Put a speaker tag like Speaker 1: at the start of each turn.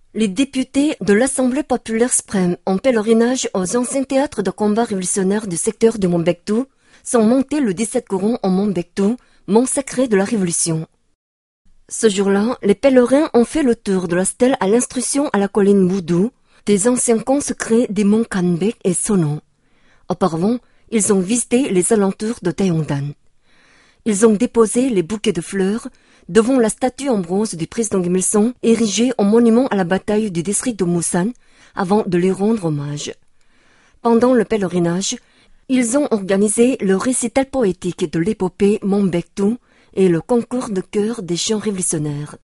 Speaker 1: Les députés de l'Assemblée populaire suprême en pèlerinage aux anciens théâtres de combat révolutionnaires du secteur de Mombektou sont montés le 17 courant en Mombektou, mont sacré de la Révolution. Ce jour-là, les pèlerins ont fait le tour de la stèle à l'instruction à la colline Boudou, des anciens camps secrets des monts Kanbek et Sonon. Auparavant, ils ont visité les alentours de Taeyongdan. Ils ont déposé les bouquets de fleurs devant la statue en bronze du président Kim Il-sung érigée en monument à la bataille du district de Musan avant de lui rendre hommage. Pendant le pèlerinage, ils ont organisé le récital poétique de l'épopée Mombektou et le concours de chœur des chants révolutionnaires.